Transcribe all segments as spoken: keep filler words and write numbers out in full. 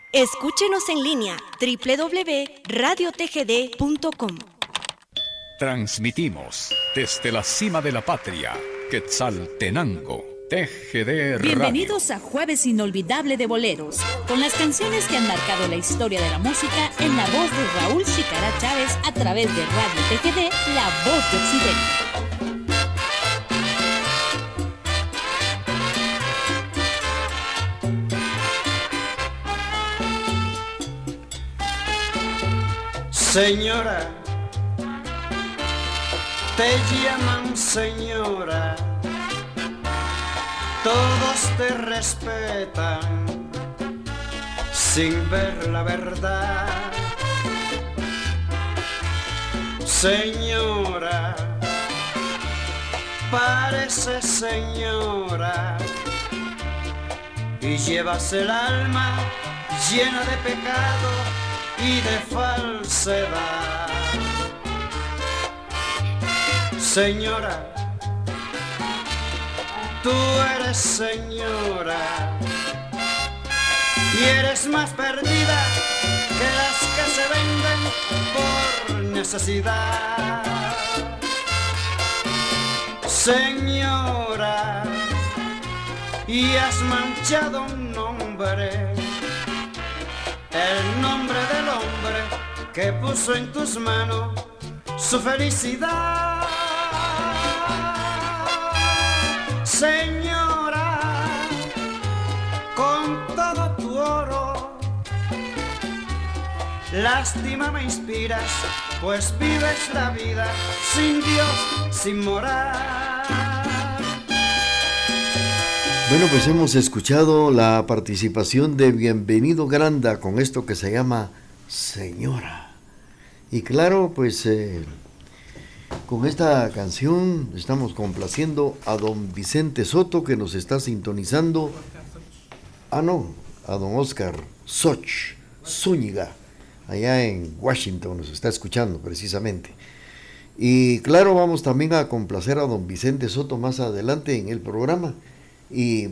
Escúchenos en línea doble u doble u doble u punto radio t g d punto com. Transmitimos desde la cima de la patria, Quetzaltenango, T G D Radio. Bienvenidos a Jueves Inolvidable de Boleros, con las canciones que han marcado la historia de la música en la voz de Raúl Chicara Chávez a través de Radio T G D, la voz de Occidente. Señora, te llaman señora, todos te respetan sin ver la verdad. Señora, parece señora y llevas el alma llena de pecado y de falsedad. Señora, tú eres señora y eres más perdida que las que se venden por necesidad. Señora, y has manchado un nombre, el nombre del hombre que puso en tus manos su felicidad. Señora, con todo tu oro, lástima me inspiras, pues vives la vida sin Dios, sin moral. Bueno, pues hemos escuchado la participación de Bienvenido Granda con esto que se llama Señora. Y claro, pues eh, con esta canción estamos complaciendo a don Vicente Soto, que nos está sintonizando. Ah, no, a don Oscar Soch Zúñiga, allá en Washington, nos está escuchando precisamente. Y claro, vamos también a complacer a don Vicente Soto más adelante en el programa. Y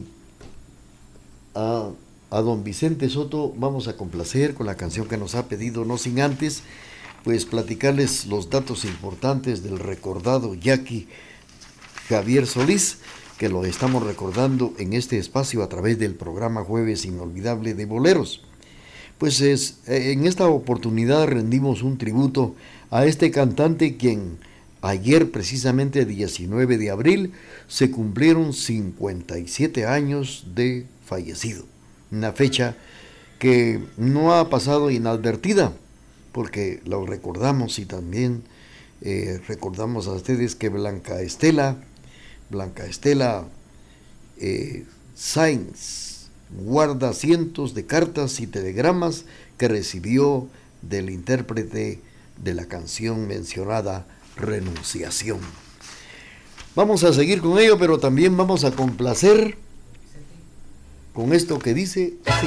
a, a don Vicente Soto vamos a complacer con la canción que nos ha pedido, no sin antes pues platicarles los datos importantes del recordado yaqui Javier Solís, que lo estamos recordando en este espacio a través del programa Jueves Inolvidable de Boleros. Pues es, en esta oportunidad rendimos un tributo a este cantante quien ayer, precisamente diecinueve de abril, se cumplieron cincuenta y siete años de fallecido. Una fecha que no ha pasado inadvertida, porque lo recordamos y también eh, recordamos a ustedes que Blanca Estela, Blanca Estela eh, Sáenz guarda cientos de cartas y telegramas que recibió del intérprete de la canción mencionada, Renunciación. Vamos a seguir con ello, pero también vamos a complacer con esto que dice así.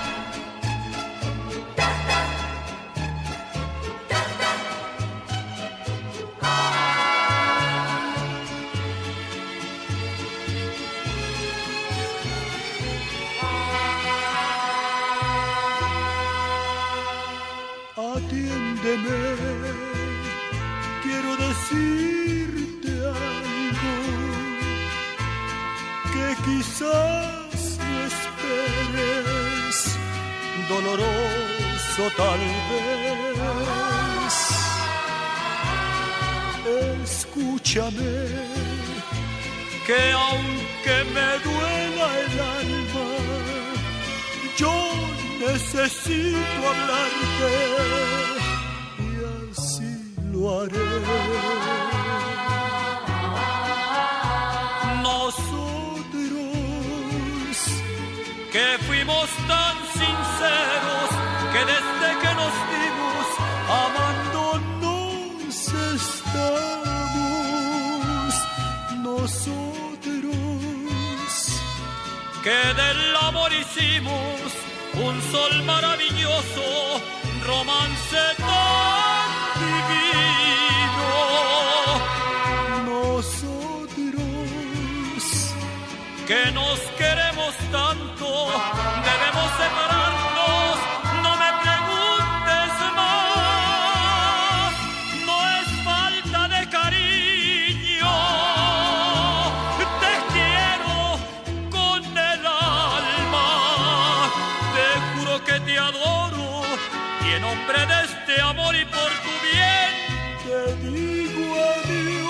Atiéndeme, quiero decirte algo que quizás no esperes, doloroso tal vez. Escúchame, que aunque me duela el alma, yo necesito hablarte y así lo haré. Nosotros que fuimos tan sinceros que desde que nos dimos amándonos estamos. Nosotros que del amor hicimos un sol maravilloso, romance tan divino. Nosotros que nos queremos tanto, debemos separarnos nombre de este amor y por tu bien te digo adiós.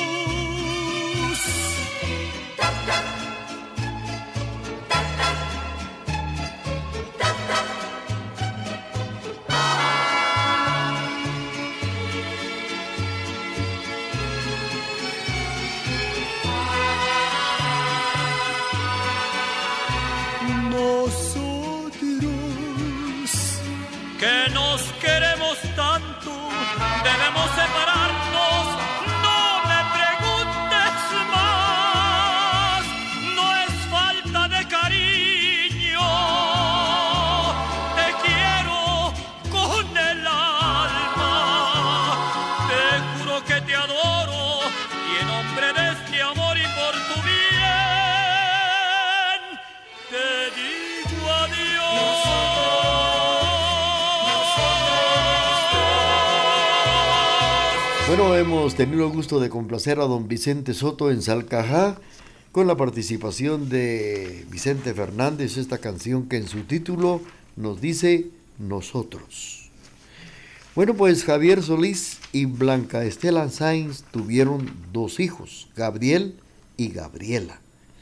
Que nos queremos tanto, debemos separarnos, no me preguntes más, no es falta de cariño, te quiero con el alma, te juro que te adoro y en nombre de este amor y por tu bien, te digo adiós. Bueno, hemos tenido el gusto de complacer a don Vicente Soto en Salcajá con la participación de Vicente Fernández, esta canción que en su título nos dice Nosotros. Bueno, pues Javier Solís y Blanca Estela Sáenz tuvieron dos hijos, Gabriel y Gabriela.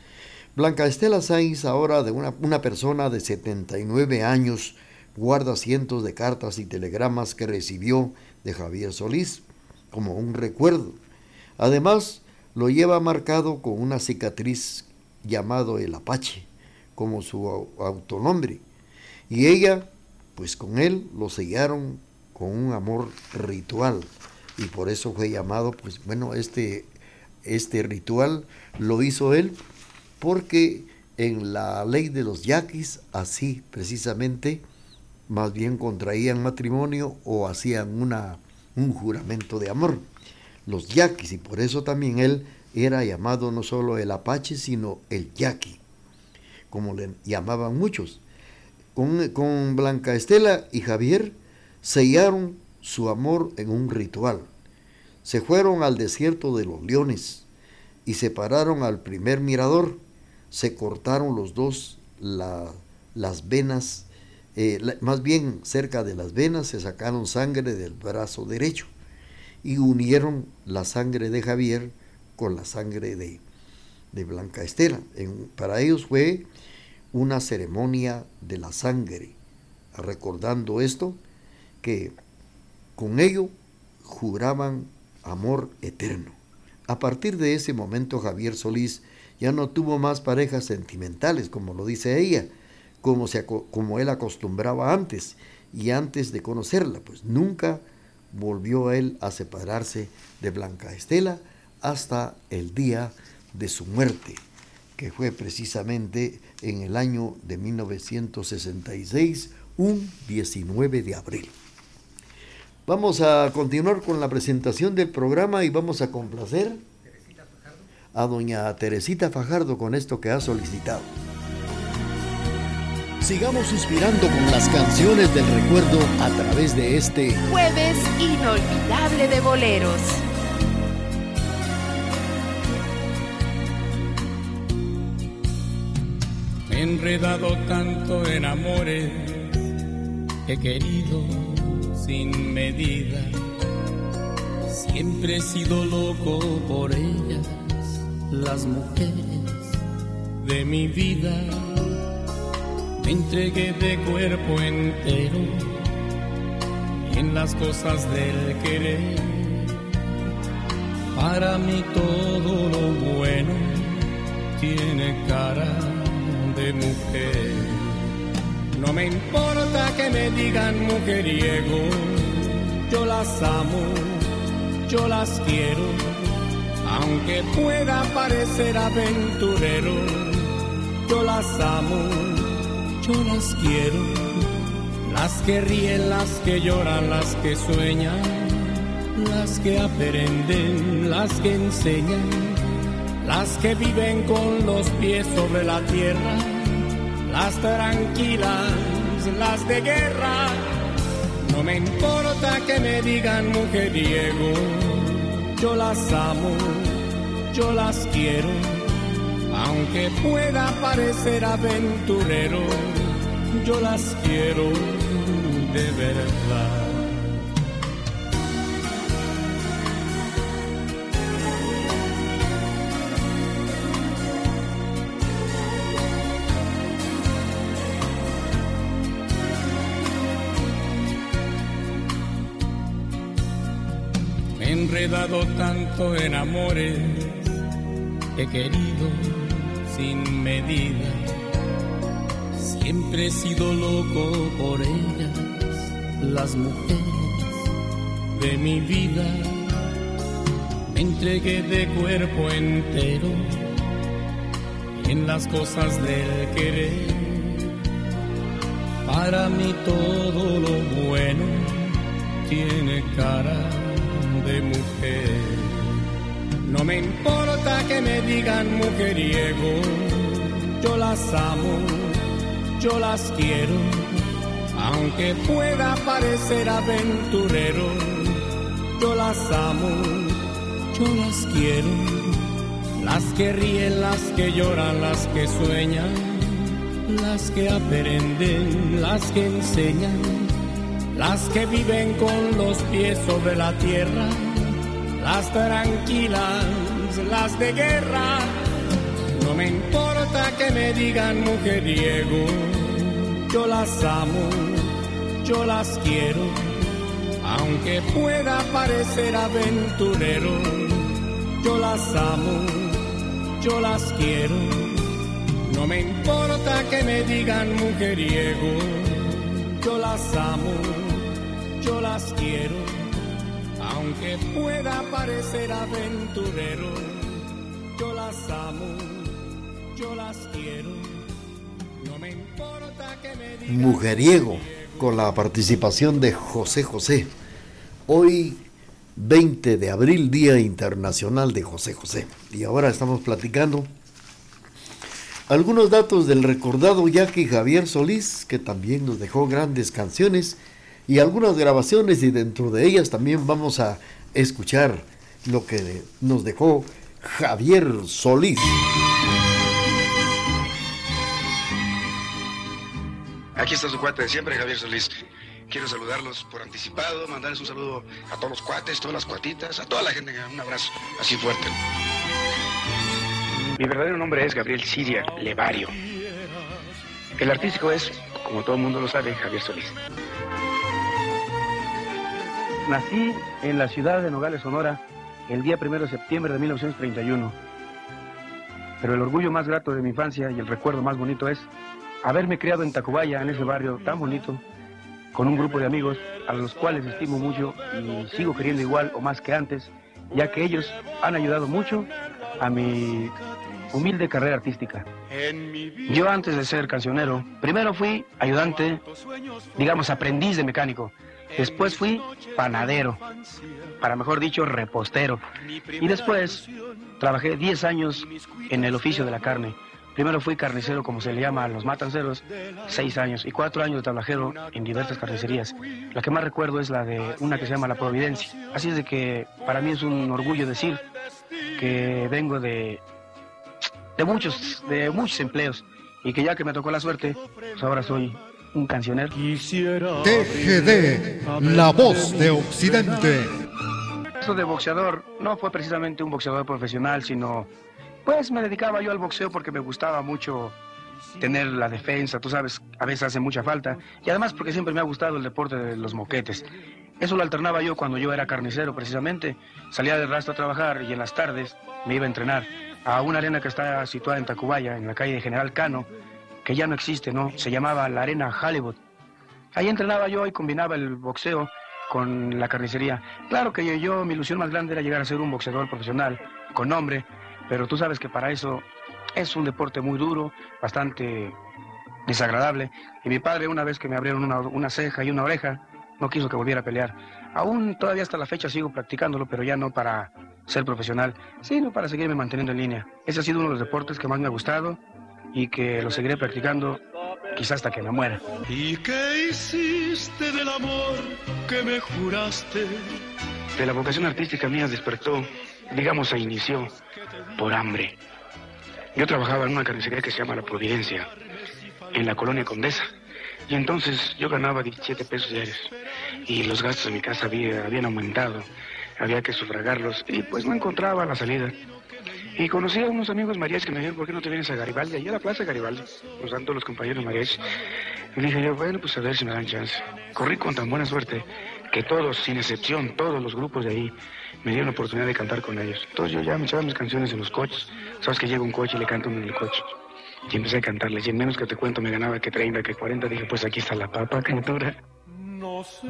Blanca Estela Sáenz, ahora de una, una persona de setenta y nueve años, guarda cientos de cartas y telegramas que recibió de Javier Solís como un recuerdo. Además, lo lleva marcado con una cicatriz llamado el Apache, como su autonombre. Y ella, pues con él, lo sellaron con un amor ritual. Y por eso fue llamado, pues bueno, este, este ritual lo hizo él, porque en la ley de los yaquis, así precisamente, más bien contraían matrimonio o hacían una un juramento de amor, los yaquis, y por eso también él era llamado no solo el Apache, sino el yaqui, como le llamaban muchos. Con, con Blanca Estela y Javier sellaron su amor en un ritual. Se fueron al desierto de los leones y se pararon al primer mirador. Se cortaron los dos la, las venas. Eh, la, más bien cerca de las venas se sacaron sangre del brazo derecho y unieron la sangre de Javier con la sangre de, de Blanca Estela. En, para ellos fue una ceremonia de la sangre, recordando esto, que con ello juraban amor eterno. A partir de ese momento Javier Solís ya no tuvo más parejas sentimentales, como lo dice ella, Como, se, como él acostumbraba antes, y antes de conocerla, pues nunca volvió a él a separarse de Blanca Estela hasta el día de su muerte, que fue precisamente en el año de mil novecientos sesenta y seis, un diecinueve de abril. Vamos a continuar con la presentación del programa y vamos a complacer a doña Teresita Fajardo con esto que ha solicitado. Sigamos inspirando con las canciones del recuerdo a través de este Jueves Inolvidable de Boleros. Me he enredado tanto en amores, he querido sin medida. Siempre he sido loco por ellas, las mujeres de mi vida. Me entregué de cuerpo entero y en las cosas del querer. Para mí todo lo bueno tiene cara de mujer. No me importa que me digan mujeriego, yo las amo, yo las quiero, aunque pueda parecer aventurero, yo las amo, yo las quiero, las que ríen, las que lloran, las que sueñan, las que aprenden, las que enseñan, las que viven con los pies sobre la tierra, las tranquilas, las de guerra. No me importa que me digan mujeriego, yo las amo, yo las quiero, aunque pueda parecer aventurero, yo las quiero de verdad. Me he enredado tanto en amores, he querido sin medida. Siempre he sido loco por ellas, las mujeres de mi vida. Me entregué de cuerpo entero en las cosas del querer. Para mí todo lo bueno tiene cara de mujer. No me importa que me digan mujeriego, yo las amo, yo las quiero, aunque pueda parecer aventurero. Yo las amo, yo las quiero, las que ríen, las que lloran, las que sueñan, las que aprenden, las que enseñan, las que viven con los pies sobre la tierra, las tranquilas, las de guerra. No me importa que me digan mujeriego, yo las amo, yo las quiero, aunque pueda parecer aventurero. Yo las amo, yo las quiero. No me importa que me digan mujeriego, yo las amo, yo las quiero, aunque pueda parecer aventurero. Yo las amo, yo las quiero. No me importa que me digan Mujeriego, con la participación de José José. Hoy, veinte de abril, Día Internacional de José José. Y ahora estamos platicando algunos datos del recordado Jackie Javier Solís, que también nos dejó grandes canciones y algunas grabaciones, y dentro de ellas también vamos a escuchar lo que nos dejó Javier Solís. Aquí está su cuate de siempre, Javier Solís. Quiero saludarlos por anticipado, mandarles un saludo a todos los cuates, todas las cuatitas, a toda la gente, un abrazo así fuerte. Mi verdadero nombre es Gabriel Siria Levario. El artístico es, como todo el mundo lo sabe, Javier Solís. Nací en la ciudad de Nogales, Sonora, el día primero de septiembre de mil novecientos treinta y uno. Pero el orgullo más grato de mi infancia y el recuerdo más bonito es haberme criado en Tacubaya, en ese barrio tan bonito, con un grupo de amigos a los cuales estimo mucho y sigo queriendo igual o más que antes, ya que ellos han ayudado mucho a mi humilde carrera artística. Yo, antes de ser cancionero, primero fui ayudante, digamos aprendiz de mecánico. Después fui panadero, para mejor dicho, repostero. Y después trabajé diez años en el oficio de la carne. Primero fui carnicero, como se le llama a los matanceros, seis años, y cuatro años de tablajero en diversas carnicerías. La que más recuerdo es la de una que se llama La Providencia. Así es de que para mí es un orgullo decir que vengo de, de, muchos, de muchos empleos, y que ya que me tocó la suerte, pues ahora soy un cancionero. T G D, la voz de Occidente. Eso de boxeador no fue precisamente un boxeador profesional, sino pues me dedicaba yo al boxeo porque me gustaba mucho tener la defensa, tú sabes, a veces hace mucha falta, y además porque siempre me ha gustado el deporte de los moquetes. Eso lo alternaba yo cuando yo era carnicero, precisamente. Salía del rastro a trabajar y en las tardes me iba a entrenar a una arena que está situada en Tacubaya, en la calle de General Cano, que ya no existe, ¿no? Se llamaba la Arena Hollywood. Ahí entrenaba yo y combinaba el boxeo con la carnicería. Claro que yo, yo, mi ilusión más grande era llegar a ser un boxeador profesional, con nombre, pero tú sabes que para eso es un deporte muy duro, bastante desagradable. Y mi padre, una vez que me abrieron una, una ceja y una oreja, no quiso que volviera a pelear. Aún todavía hasta la fecha sigo practicándolo, pero ya no para ser profesional, sino para seguirme manteniendo en línea. Ese ha sido uno de los deportes que más me ha gustado y que lo seguiré practicando quizás hasta que me muera. ¿Y qué hiciste del amor que me juraste? De la vocación artística mía despertó, digamos, se inició por hambre. Yo trabajaba en una carnicería que se llama La Providencia, en la colonia Condesa. Y entonces yo ganaba diecisiete pesos diarios y los gastos de mi casa había, habían aumentado, había que sufragarlos y pues no encontraba la salida. Y conocí a unos amigos mariachis que me dijeron, ¿por qué no te vienes a Garibaldi? Allí a la plaza de Garibaldi, nos dan todos los compañeros mariachis. Y dije yo, bueno, pues a ver si me dan chance. Corrí con tan buena suerte que todos, sin excepción, todos los grupos de ahí, me dieron la oportunidad de cantar con ellos. Entonces yo ya me echaba mis canciones en los coches. Sabes que llega un coche y le canto en el coche. Y empecé a cantarles, y en menos que te cuento me ganaba que treinta, que cuarenta. Dije, pues aquí está la papa, criatura. No sé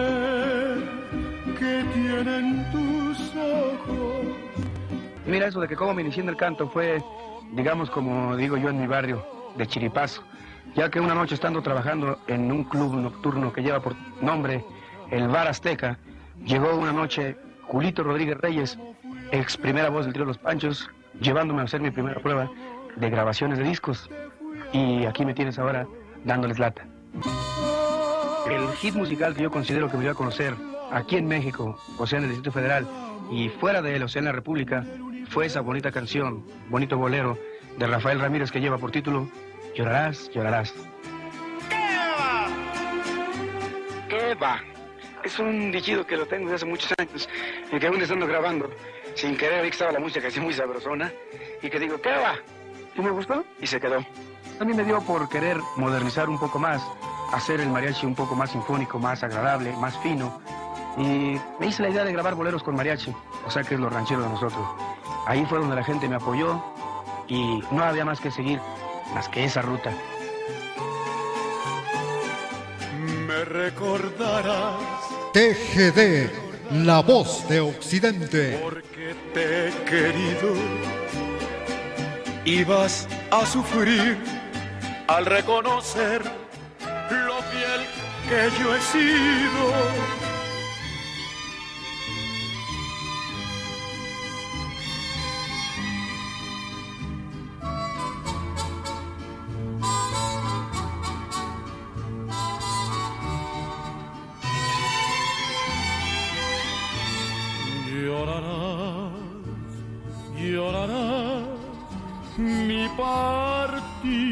qué tienen tus ojos. Mira, eso de que cómo me inicié en el canto fue, digamos, como digo yo en mi barrio, de chiripazo. Ya que una noche estando trabajando en un club nocturno que lleva por nombre el Bar Azteca, llegó una noche Julito Rodríguez Reyes, ex primera voz del trío Los Panchos, llevándome a hacer mi primera prueba de grabaciones de discos, y aquí me tienes ahora dándoles lata. El hit musical que yo considero que me dio a conocer aquí en México, o sea en el Distrito Federal, y fuera de él, o sea en la República, fue esa bonita canción, bonito bolero, de Rafael Ramírez, que lleva por título Llorarás, llorarás. ¿Qué va? ¿Qué va? Es un dichido que lo tengo desde hace muchos años, y que aún estando grabando, sin querer vi que estaba la música así muy sabrosona, y que digo, ¿qué va? ¿Y me gustó? Y se quedó. A mí me dio por querer modernizar un poco más, hacer el mariachi un poco más sinfónico, más agradable, más fino. Y me hice la idea de grabar boleros con mariachi, o sea que es lo ranchero de nosotros. Ahí fue donde la gente me apoyó y no había más que seguir, más que esa ruta. Me recordarás. T G D, la voz de Occidente. Porque te he querido. Y vas a sufrir al reconocer lo fiel que yo he sido. Llorarás, llorarás mi partida,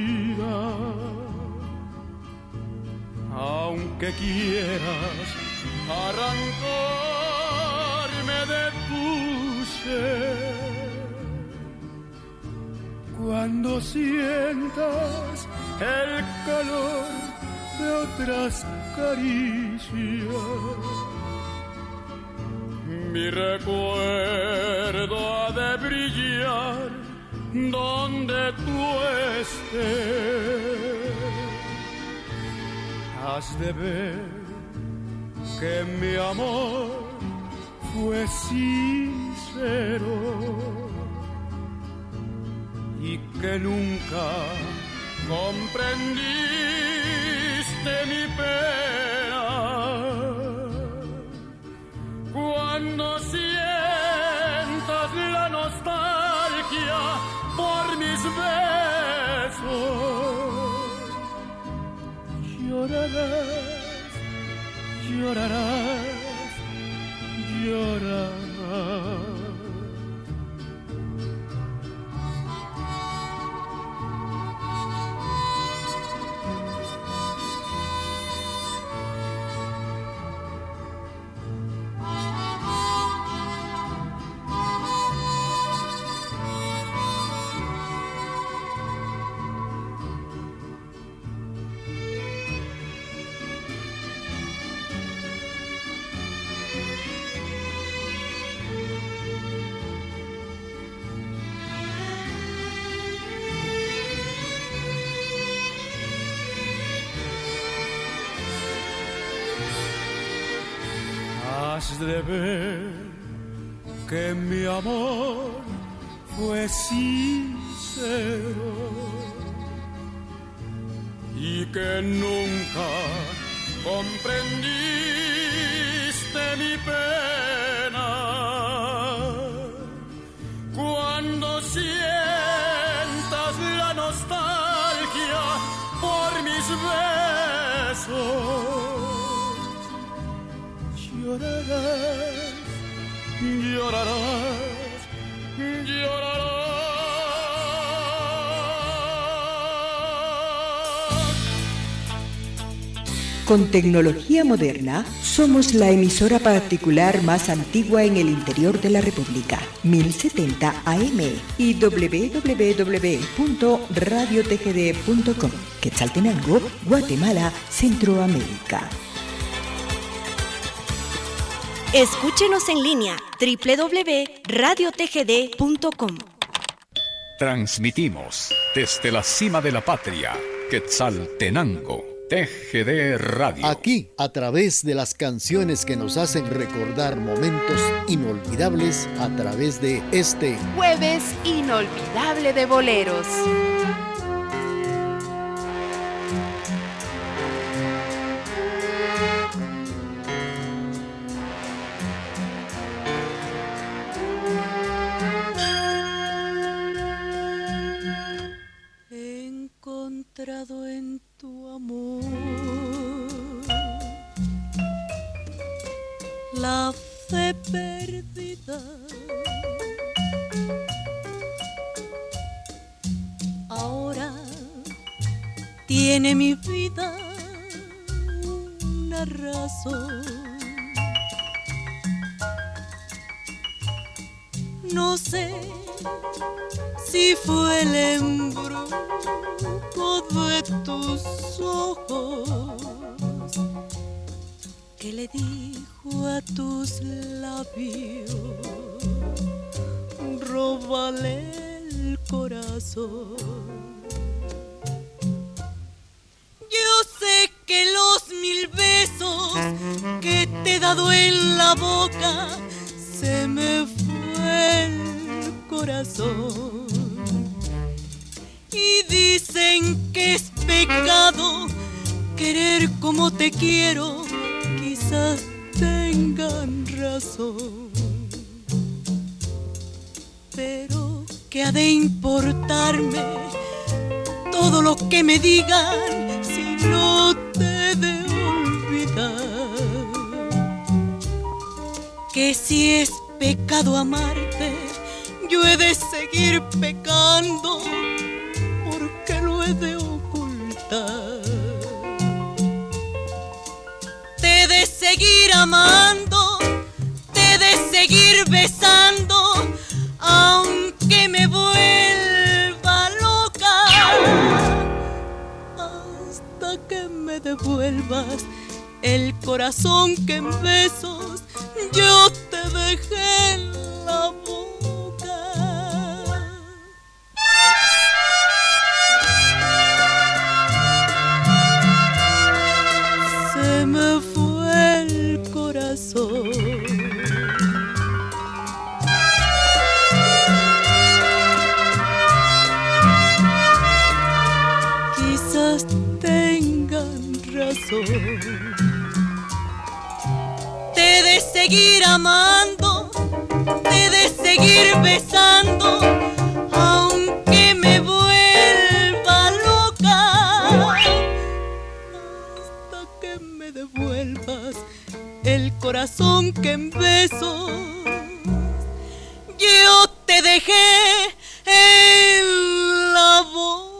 aunque quieras arrancarme de tu ser. Cuando sientas el calor de otras caricias, mi recuerdo ha de brillar donde tú estés. Has de ver que mi amor fue sincero y que nunca comprendiste mi pena. Cuando sientas la nostalgia por mis besos, llorarás, llorarás, llorarás. Has de ver que mi amor fue sincero y que nunca comprendiste mi pena. Cuando sientas la nostalgia por mis besos, llorarás, llorarás, llorarás. Con tecnología moderna, somos la emisora particular más antigua en el interior de la República, mil setenta A M y doble u doble u doble u punto radio t g d punto com, Quetzaltenango, Guatemala, Centroamérica. Escúchenos en línea doble u doble u doble u punto radio t g d punto com. Transmitimos desde la cima de la patria, Quetzaltenango, T G D Radio. Aquí, a través de las canciones que nos hacen recordar momentos inolvidables a través de este Jueves Inolvidable de Boleros. Encontrado en tu amor la fe perdida, ahora tiene mi vida una razón. No sé si fue el embrujo de tus ojos que le dijo a tus labios, róbale el corazón. Yo sé que los mil besos que te he dado en la boca se me fue el corazón. Y dicen que es pecado querer como te quiero, quizás tengan razón. Pero ¿qué ha de importarme todo lo que me digan si no te he de olvidar? Que si es pecado amarte, yo he de seguir pecando, porque lo he de ocultar. Te he de seguir amando, te he de seguir besando, aunque me vuelva loca, hasta que me devuelvas el corazón que en besos yo te dejé en la boca. Se me fue el corazón. Quizás tengan razón. Te he de seguir amando, te he de seguir besando, aunque me vuelva loca, hasta que me devuelvas el corazón que en besos yo te dejé en la boca.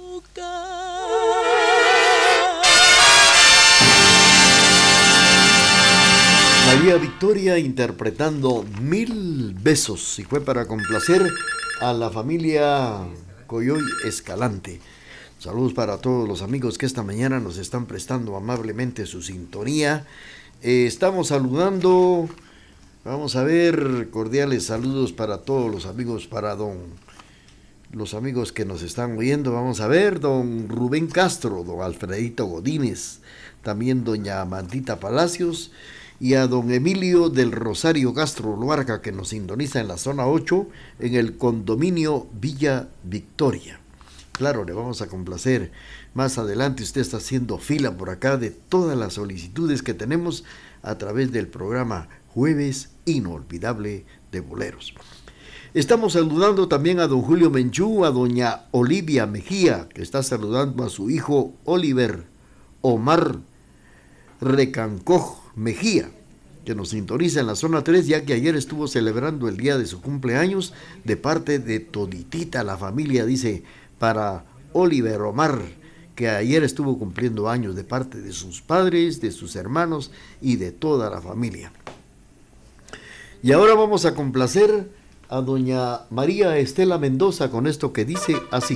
María Victoria interpretando Mil Besos, y fue para complacer a la familia Coyoy Escalante. Saludos para todos los amigos que esta mañana nos están prestando amablemente su sintonía. Eh, estamos saludando, vamos a ver, cordiales saludos para todos los amigos, para don, los amigos que nos están oyendo. Vamos a ver, don Rubén Castro, don Alfredito Godínez, también doña Amandita Palacios, y a don Emilio del Rosario Castro Luarca, que nos sintoniza en la zona ocho, en el condominio Villa Victoria. Claro, le vamos a complacer. Más adelante usted está haciendo fila por acá de todas las solicitudes que tenemos a través del programa Jueves Inolvidable de Boleros. Estamos saludando también a don Julio Menchú, a doña Olivia Mejía, que está saludando a su hijo Oliver Omar Recancoj Mejía, que nos sintoniza en la zona tres, ya que ayer estuvo celebrando el día de su cumpleaños de parte de toditita la familia, dice, para Oliver Omar, que ayer estuvo cumpliendo años de parte de sus padres, de sus hermanos y de toda la familia. Y ahora vamos a complacer a doña María Estela Mendoza con esto que dice así.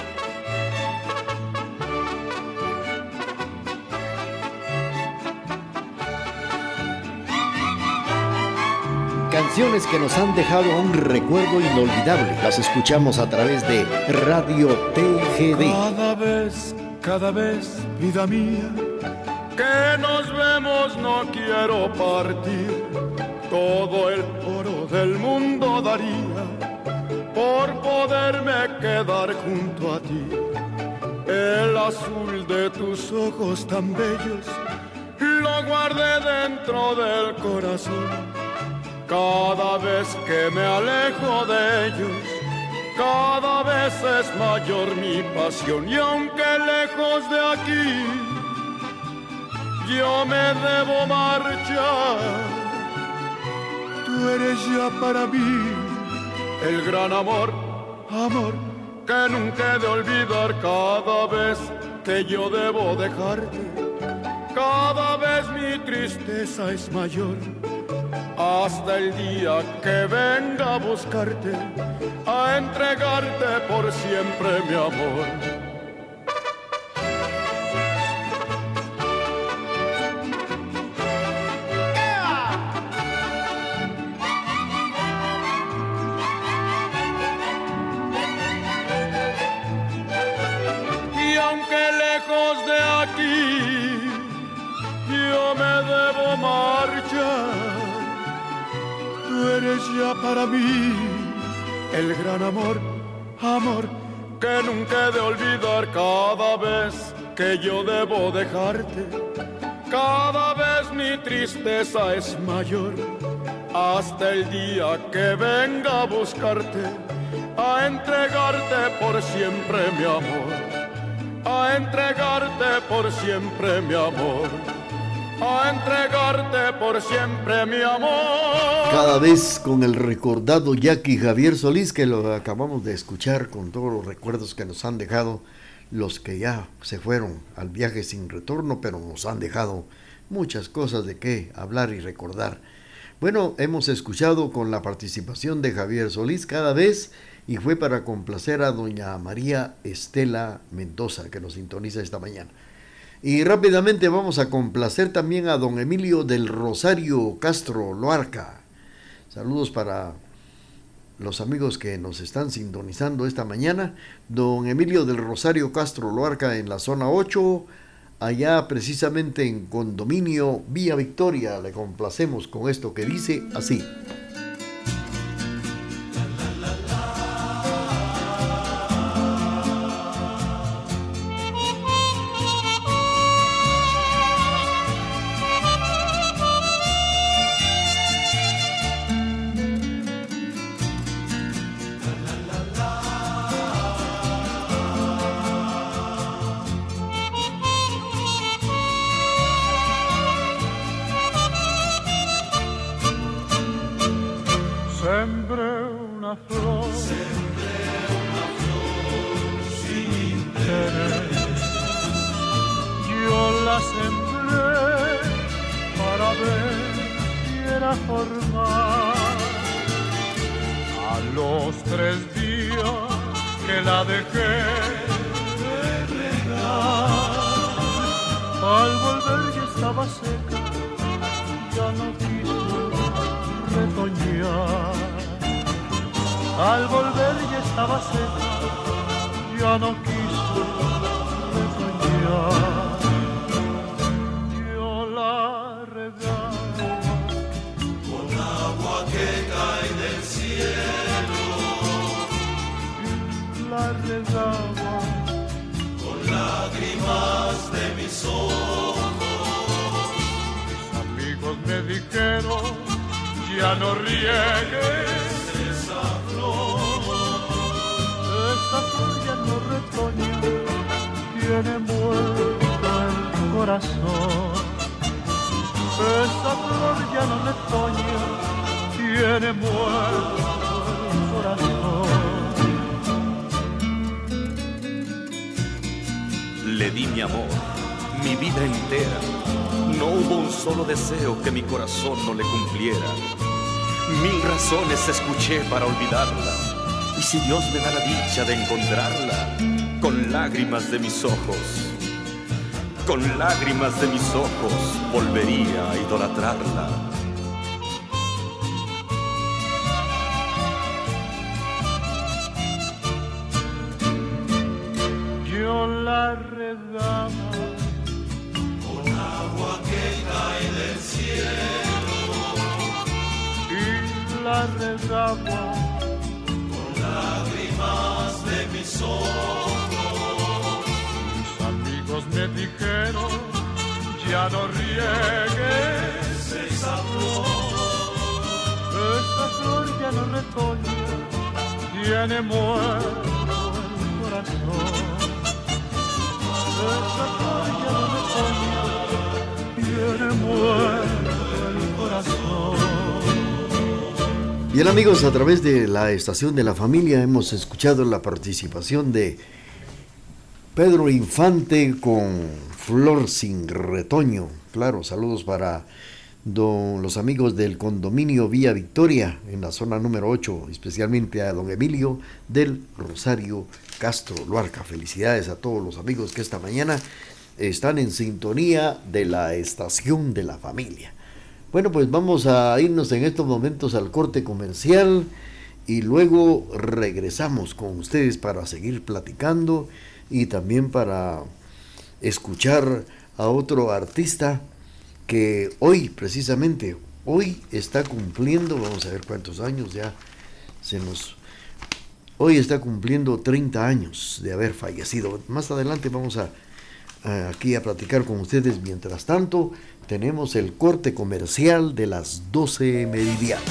Canciones que nos han dejado un recuerdo inolvidable. Las escuchamos a través de Radio T G D. Cada vez, cada vez, vida mía, que nos vemos no quiero partir. Todo el oro del mundo daría por poderme quedar junto a ti. El azul de tus ojos tan bellos lo guardé dentro del corazón. Cada vez que me alejo de ellos, cada vez es mayor mi pasión. Y aunque lejos de aquí yo me debo marchar, tú eres ya para mí el gran amor, amor que nunca he de olvidar. Cada vez que yo debo dejarte, cada vez mi tristeza es mayor. Hasta el día que venga a buscarte, a entregarte por siempre mi amor. Y aunque lejos de aquí yo me debo marchar, tú eres ya para mí el gran amor, amor que nunca he de olvidar. Cada vez que yo debo dejarte, cada vez mi tristeza es mayor. Hasta el día que venga a buscarte, a entregarte por siempre mi amor, a entregarte por siempre mi amor, a entregarte por siempre mi amor. Cada vez con el recordado Jackie Javier Solís, que lo acabamos de escuchar, con todos los recuerdos que nos han dejado los que ya se fueron al viaje sin retorno, pero nos han dejado muchas cosas de qué hablar y recordar. Bueno, hemos escuchado con la participación de Javier Solís Cada vez, y fue para complacer a doña María Estela Mendoza, que nos sintoniza esta mañana. Y rápidamente vamos a complacer también a don Emilio del Rosario Castro Loarca. Saludos para los amigos que nos están sintonizando esta mañana. Don Emilio del Rosario Castro Loarca en la zona ocho, allá precisamente en Condominio Villa Victoria. Le complacemos con esto que dice así. Sembré una flor, sembré una flor sin interés. Yo la sembré para ver diera formar. A los tres días que la dejé de regar, al volver ya estaba seca, ya no quiso retoñar. Al volver ya estaba seca, ya no quiso retoñar. Yo la regaba con agua que cae del cielo, la regaba con lágrimas de mis ojos. Mis amigos me dijeron: ya no riegues esa flor, esa flor ya no retoña, tiene muerto el corazón. Esa flor ya no retoña, tiene muerto el corazón. Le di di mi amor, mi vida entera. No hubo un solo deseo que mi corazón no le cumpliera. Mil razones escuché para olvidarla, y si Dios me da la dicha de encontrarla, con lágrimas de mis ojos, con lágrimas de mis ojos volvería a idolatrarla. Yo la regaba con agua que cae del cielo, y la regaba con lágrimas de mis ojos. Mis amigos me dijeron, ya no riegues esa flor, esa flor ya no retoña, tiene muerto el corazón. Esa flor ya no retoña, tiene muerto el corazón. Bien amigos, a través de la estación de la familia hemos escuchado la participación de Pedro Infante con Flor sin retoño. Claro, saludos para don, los amigos del condominio Vía Victoria en la zona número ocho, especialmente a don Emilio del Rosario Castro Luarca. Felicidades a todos los amigos que esta mañana están en sintonía de la estación de la familia. Bueno, pues vamos a irnos en estos momentos al corte comercial y luego regresamos con ustedes para seguir platicando y también para escuchar a otro artista que hoy, precisamente, hoy está cumpliendo, vamos a ver cuántos años ya se nos... Hoy está cumpliendo treinta años de haber fallecido. Más adelante vamos a, a aquí a platicar con ustedes. Mientras tanto, tenemos el corte comercial de las doce meridiano.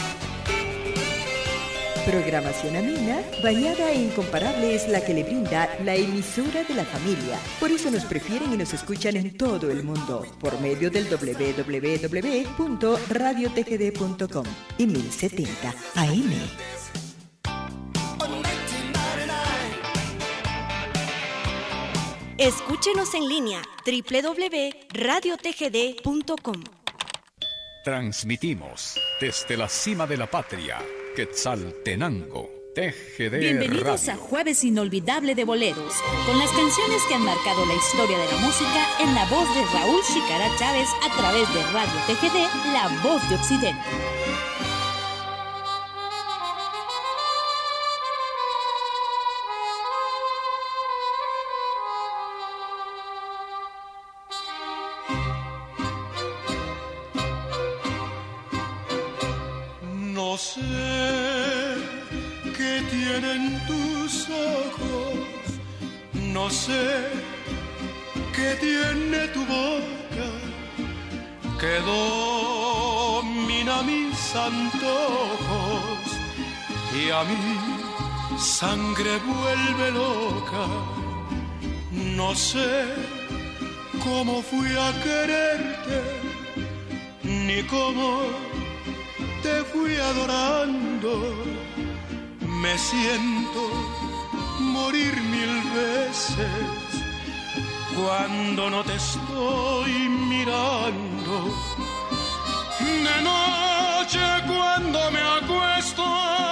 Programación amena, variada e incomparable es la que le brinda la emisora de la familia. Por eso nos prefieren y nos escuchan en todo el mundo, por medio del doble u doble u doble u punto radio t g d punto com y mil setenta A M. Escúchenos en línea doble u doble u doble u punto radio t g d punto com. Transmitimos desde la cima de la patria, Quetzaltenango, T G D Bienvenidos Radio. a Jueves Inolvidable de Boleros, con las canciones que han marcado la historia de la música en la voz de Raúl Chicara Chávez a través de Radio T G D, la voz de Occidente. No sé qué tienen tus ojos, no sé qué tiene tu boca, que domina mis antojos y a mi sangre vuelve loca. No sé cómo fui a quererte, ni cómo te fui adorando. Me siento morir mil veces cuando no te estoy mirando. De noche cuando me acuesto,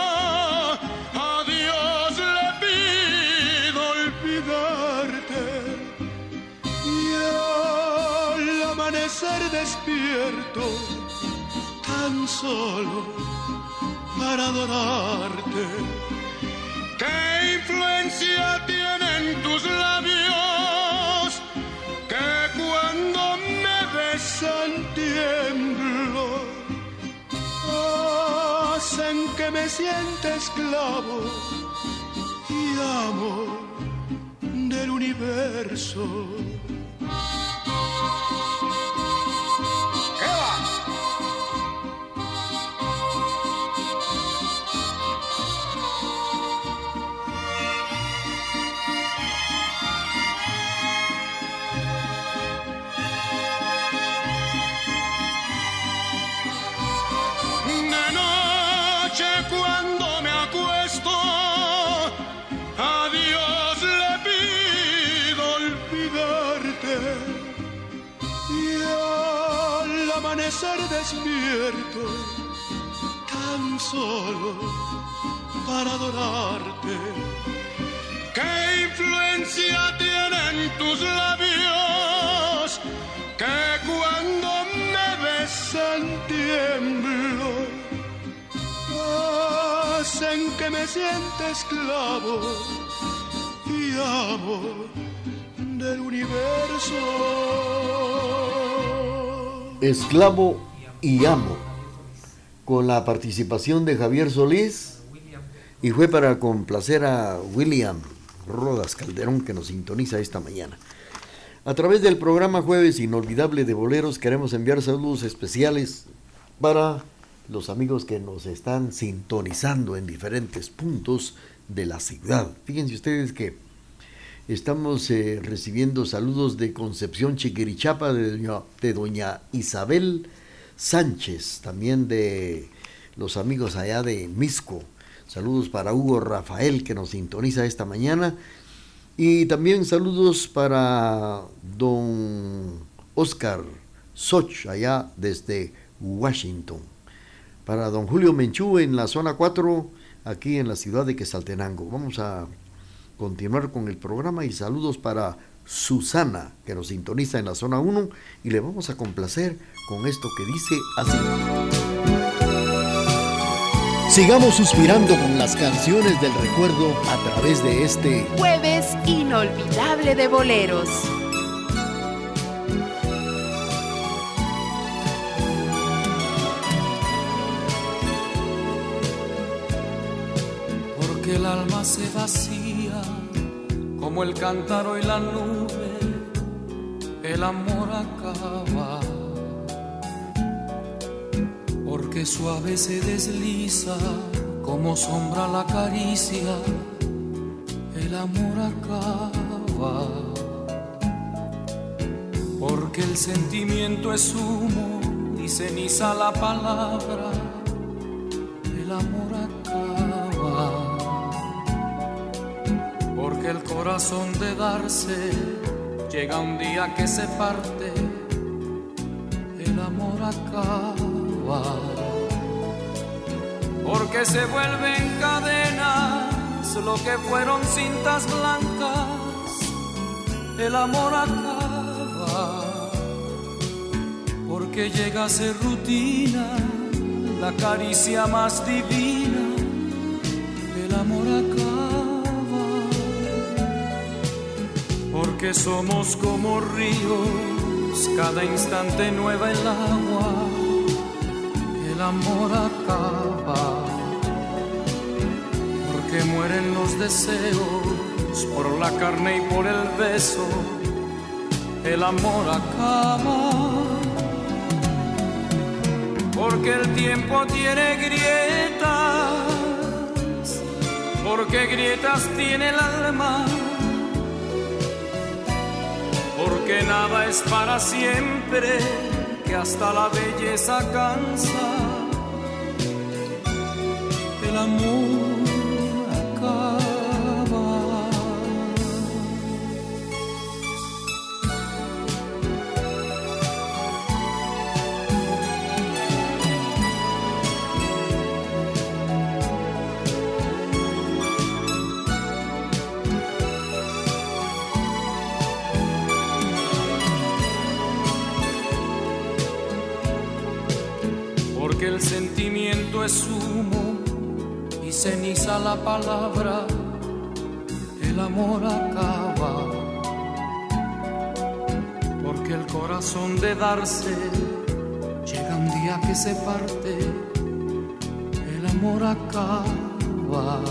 a Dios le pido olvidarte, y al amanecer despierto tan solo para adorarte. ¿Qué influencia tienen tus labios que cuando me besan tiemblo? Hacen que me sienta esclavo y amo del universo. Cuando me acuesto, a Dios le pido olvidarte, amanecer despierto, tan solo para adorarte. ¿Qué influencia tienen tus labios que cuando me besan tiemblo? Hacen que me sienta esclavo y amo del universo. Esclavo y amo, con la participación de Javier Solís, y fue para complacer a William Rodas Calderón, que nos sintoniza esta mañana. A través del programa Jueves Inolvidable de Boleros queremos enviar saludos especiales para los amigos que nos están sintonizando en diferentes puntos de la ciudad. Fíjense ustedes que estamos eh, recibiendo saludos de Concepción Chiquirichapa, de doña, de doña Isabel Sánchez, también de los amigos allá de Misco. Saludos para Hugo Rafael, que nos sintoniza esta mañana. Y también saludos para don Oscar Soch, allá desde Washington. Para don Julio Menchú en la zona cuatro, aquí en la ciudad de Quetzaltenango. Vamos a continuar con el programa y saludos para Susana, que nos sintoniza en la zona uno, y le vamos a complacer con esto que dice así. Sigamos suspirando con las canciones del recuerdo a través de este Jueves Inolvidable de Boleros. Porque el alma se vacía como el cántaro y la nube, el amor acaba. Porque suave se desliza como sombra la caricia, el amor acaba. Porque el sentimiento es humo y ceniza la palabra, el amor acaba. Porque el corazón de darse llega un día que se parte, el amor acaba. Porque se vuelven cadenas lo que fueron cintas blancas, el amor acaba. Porque llega a ser rutina la caricia más divina, el amor acaba. Porque somos como ríos, cada instante nueva el agua, el amor acaba. Porque mueren los deseos por la carne y por el beso, el amor acaba. Porque el tiempo tiene grietas, porque grietas tiene el alma. Porque nada es para siempre, que hasta la belleza cansa, el amor acaba. Porque el sentimiento es humo y ceniza la palabra, el amor acaba. Porque el corazón de darse llega un día que se parte, el amor acaba.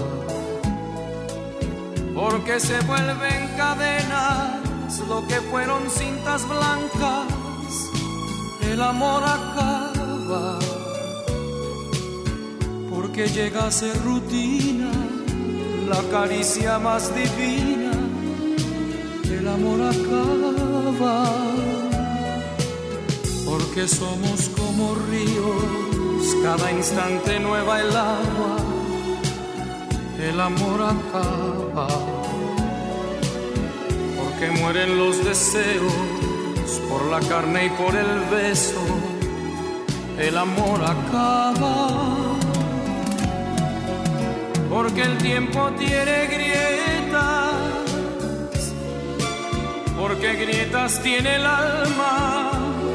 Porque se vuelven cadenas lo que fueron cintas blancas, el amor acaba. Porque llega a ser rutina la caricia más divina, el amor acaba. Porque somos como ríos, cada instante nueva el agua, el amor acaba. Porque mueren los deseos por la carne y por el beso, el amor acaba, porque el tiempo tiene grietas, porque grietas tiene el alma,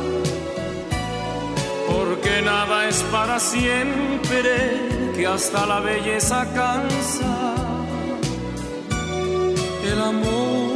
porque nada es para siempre, que hasta la belleza cansa, el amor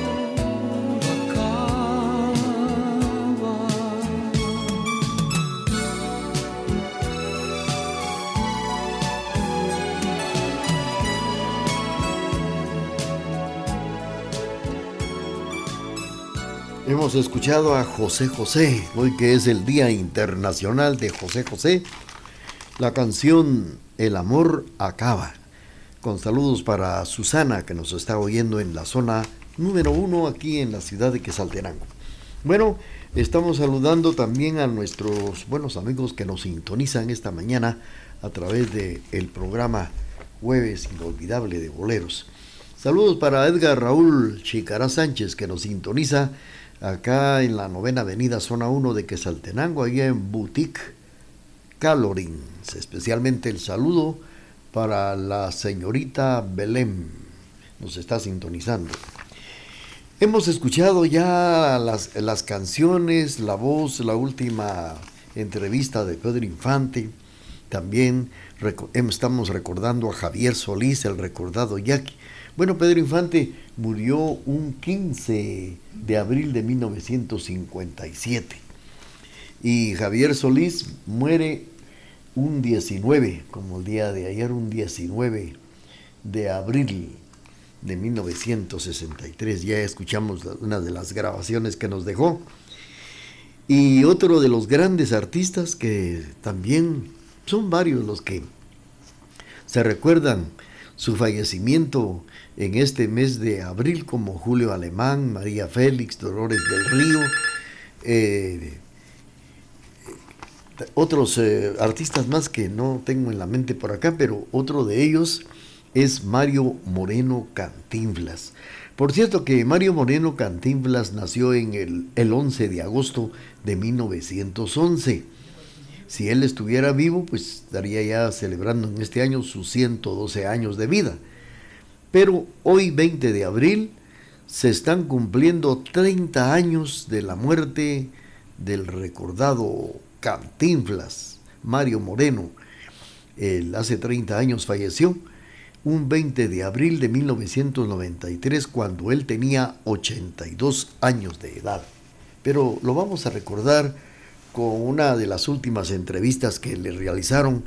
Hemos escuchado a José José, hoy que es el Día Internacional de José José, la canción El amor acaba, con saludos para Susana, que nos está oyendo en la zona número uno aquí en la ciudad de Quetzaltenango. Bueno, estamos saludando también a nuestros buenos amigos que nos sintonizan esta mañana a través del programa Jueves Inolvidable de Boleros. Saludos para Edgar Raúl Chicará Sánchez, que nos sintoniza acá en la novena avenida zona uno de Quetzaltenango, allá en Boutique Calorín. Especialmente el saludo para la señorita Belén, nos está sintonizando. Hemos escuchado ya las, las canciones, la voz, la última entrevista de Pedro Infante. También rec- estamos recordando a Javier Solís, el recordado Jackie. Bueno, Pedro Infante murió un quince de abril de mil novecientos cincuenta y siete y Javier Solís muere un diecinueve, como el día de ayer, un diecinueve de abril de mil novecientos sesenta y tres. Ya escuchamos una de las grabaciones que nos dejó. Y otro de los grandes artistas que también son varios los que se recuerdan su fallecimiento en este mes de abril, como Julio Alemán, María Félix, Dolores del Río, eh, otros eh, artistas más que no tengo en la mente por acá, pero otro de ellos es Mario Moreno Cantinflas. Por cierto que Mario Moreno Cantinflas nació en el, el once de agosto de mil novecientos once. Si él estuviera vivo, pues estaría ya celebrando en este año sus ciento doce años de vida. Pero hoy, veinte de abril, se están cumpliendo treinta años de la muerte del recordado Cantinflas, Mario Moreno. Él hace treinta años falleció, un veinte de abril de mil novecientos noventa y tres, cuando él tenía ochenta y dos años de edad. Pero lo vamos a recordar con una de las últimas entrevistas que le realizaron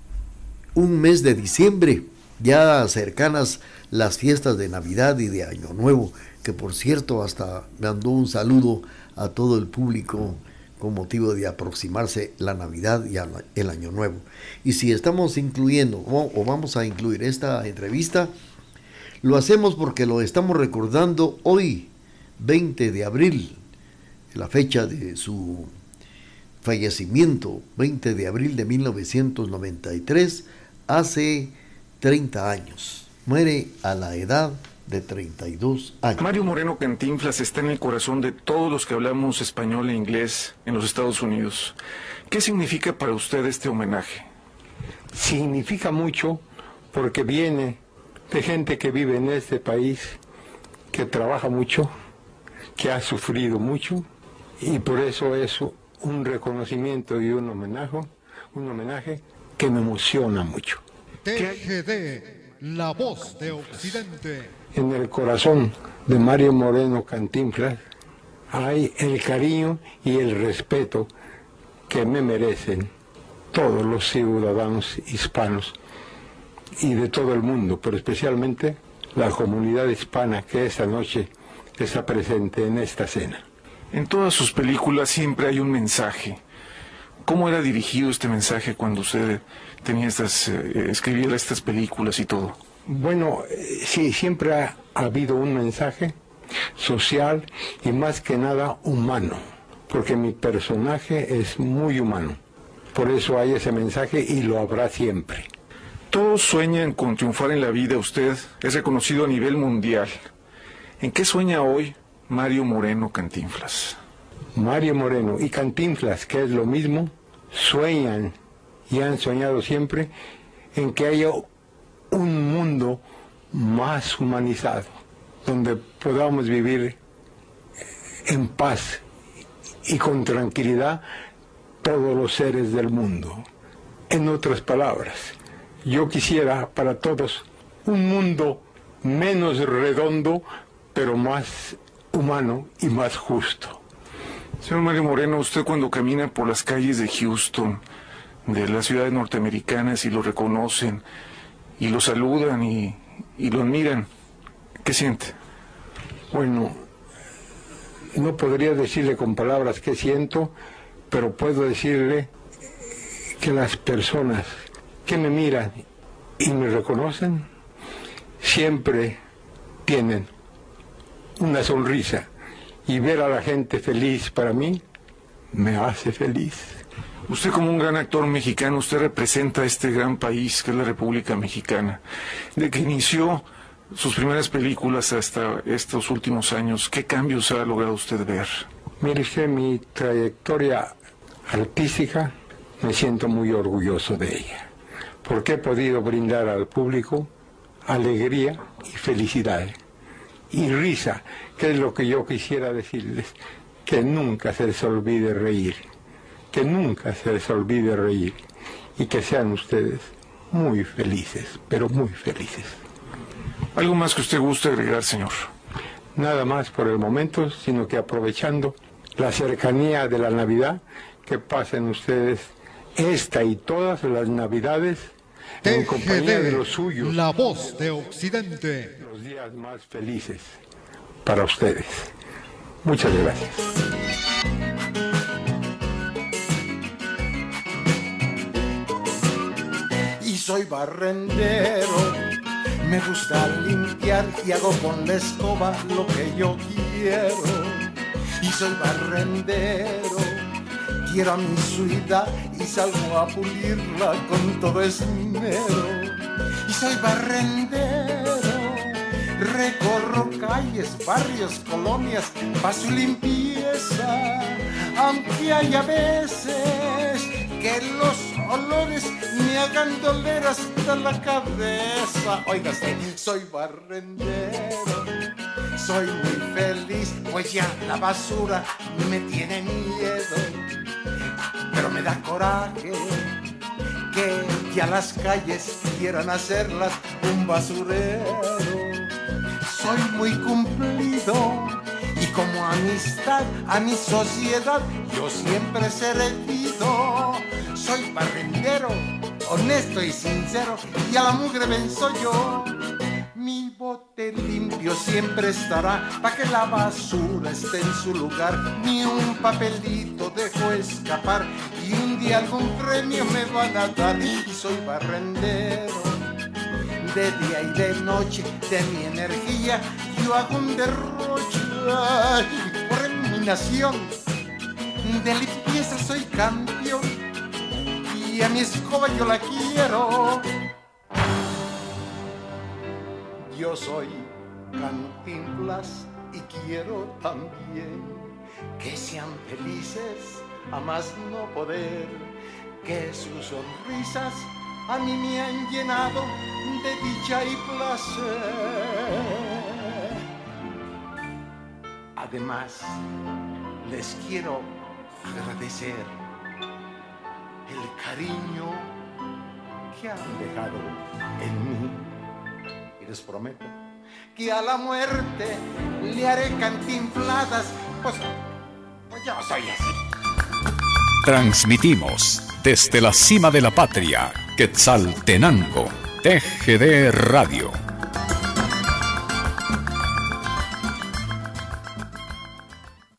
un mes de diciembre, ya cercanas las fiestas de Navidad y de Año Nuevo, que por cierto hasta mandó un saludo a todo el público con motivo de aproximarse la Navidad y el Año Nuevo. Y si estamos incluyendo o, o vamos a incluir esta entrevista, lo hacemos porque lo estamos recordando hoy, veinte de abril, la fecha de su fallecimiento, veinte de abril de mil novecientos noventa y tres, hace treinta años. Muere a la edad de treinta y dos años. Mario Moreno Cantinflas está en el corazón de todos los que hablamos español e inglés en los Estados Unidos. ¿Qué significa para usted este homenaje? Significa mucho porque viene de gente que vive en este país, que trabaja mucho, que ha sufrido mucho, y por eso es un reconocimiento y un homenaje, un homenaje que me emociona mucho. T G D, la voz de Occidente. En el corazón de Mario Moreno Cantinflas hay el cariño y el respeto que me merecen todos los ciudadanos hispanos y de todo el mundo, pero especialmente la comunidad hispana que esta noche está presente en esta cena. En todas sus películas siempre hay un mensaje. ¿Cómo era dirigido este mensaje cuando usted tenía estas, eh, escribía estas películas y todo? Bueno, eh, sí, siempre ha, ha habido un mensaje social y más que nada humano, porque mi personaje es muy humano. Por eso hay ese mensaje y lo habrá siempre. Todos sueñan con triunfar en la vida. Usted es reconocido a nivel mundial. ¿En qué sueña hoy Mario Moreno Cantinflas? Mario Moreno y Cantinflas, que es lo mismo, sueñan y han soñado siempre en que haya un mundo más humanizado, donde podamos vivir en paz y con tranquilidad todos los seres del mundo. En otras palabras, yo quisiera para todos un mundo menos redondo, pero más humano y más justo. Señor Mario Moreno, usted cuando camina por las calles de Houston, de las ciudades norteamericanas, y lo reconocen, y lo saludan y, y lo admiran, ¿qué siente? Bueno, no podría decirle con palabras qué siento, pero puedo decirle que las personas que me miran y me reconocen siempre tienen una sonrisa, y ver a la gente feliz para mí me hace feliz. Usted, como un gran actor mexicano, usted representa este gran país que es la República Mexicana. De que inició sus primeras películas hasta estos últimos años, ¿qué cambios ha logrado usted ver? Mire usted, mi trayectoria artística, me siento muy orgulloso de ella, porque he podido brindar al público alegría y felicidad y risa, que es lo que yo quisiera decirles, que nunca se les olvide reír, que nunca se les olvide reír, y que sean ustedes muy felices, pero muy felices. ¿Algo más que usted guste agregar, señor? Nada más por el momento, sino que aprovechando la cercanía de la Navidad, que pasen ustedes esta y todas las Navidades en compañía de los suyos. La Voz de Occidente. Los días más felices para ustedes. Muchas gracias. Y soy barrendero, me gusta limpiar y hago con la escoba lo que yo quiero. Y soy barrendero, quiero a mi ciudad y salgo a pulirla con todo esmero. Y soy barrendero, recorro calles, barrios, colonias, paso limpieza, aunque haya veces que los olores me hagan doler hasta la cabeza. Oiga usted, soy barrendero, soy muy feliz, pues ya la basura me tiene miedo. Pero me da coraje que ya las calles quieran hacerlas un basurero. Soy muy cumplido y como amistad a mi sociedad yo siempre he servido. Soy barrendero, honesto y sincero, y a la mugre venzo yo. Mi bote limpio siempre estará, pa' que la basura esté en su lugar. Ni un papelito dejo escapar, y un día algún premio me van a dar. Y soy barrendero, de día y de noche, de mi energía yo hago un derroche. Ay, por mi nación, de limpieza soy campeón, y a mi escoba yo la quiero. Yo soy Cantinflas y quiero también que sean felices a más no poder, que sus sonrisas a mí me han llenado de dicha y placer. Además, les quiero agradecer el cariño que han dejado en mí. Y les prometo que a la muerte le haré cantinfladas, pues, pues yo soy así. Transmitimos desde la cima de la patria, Quetzaltenango, T G D Radio.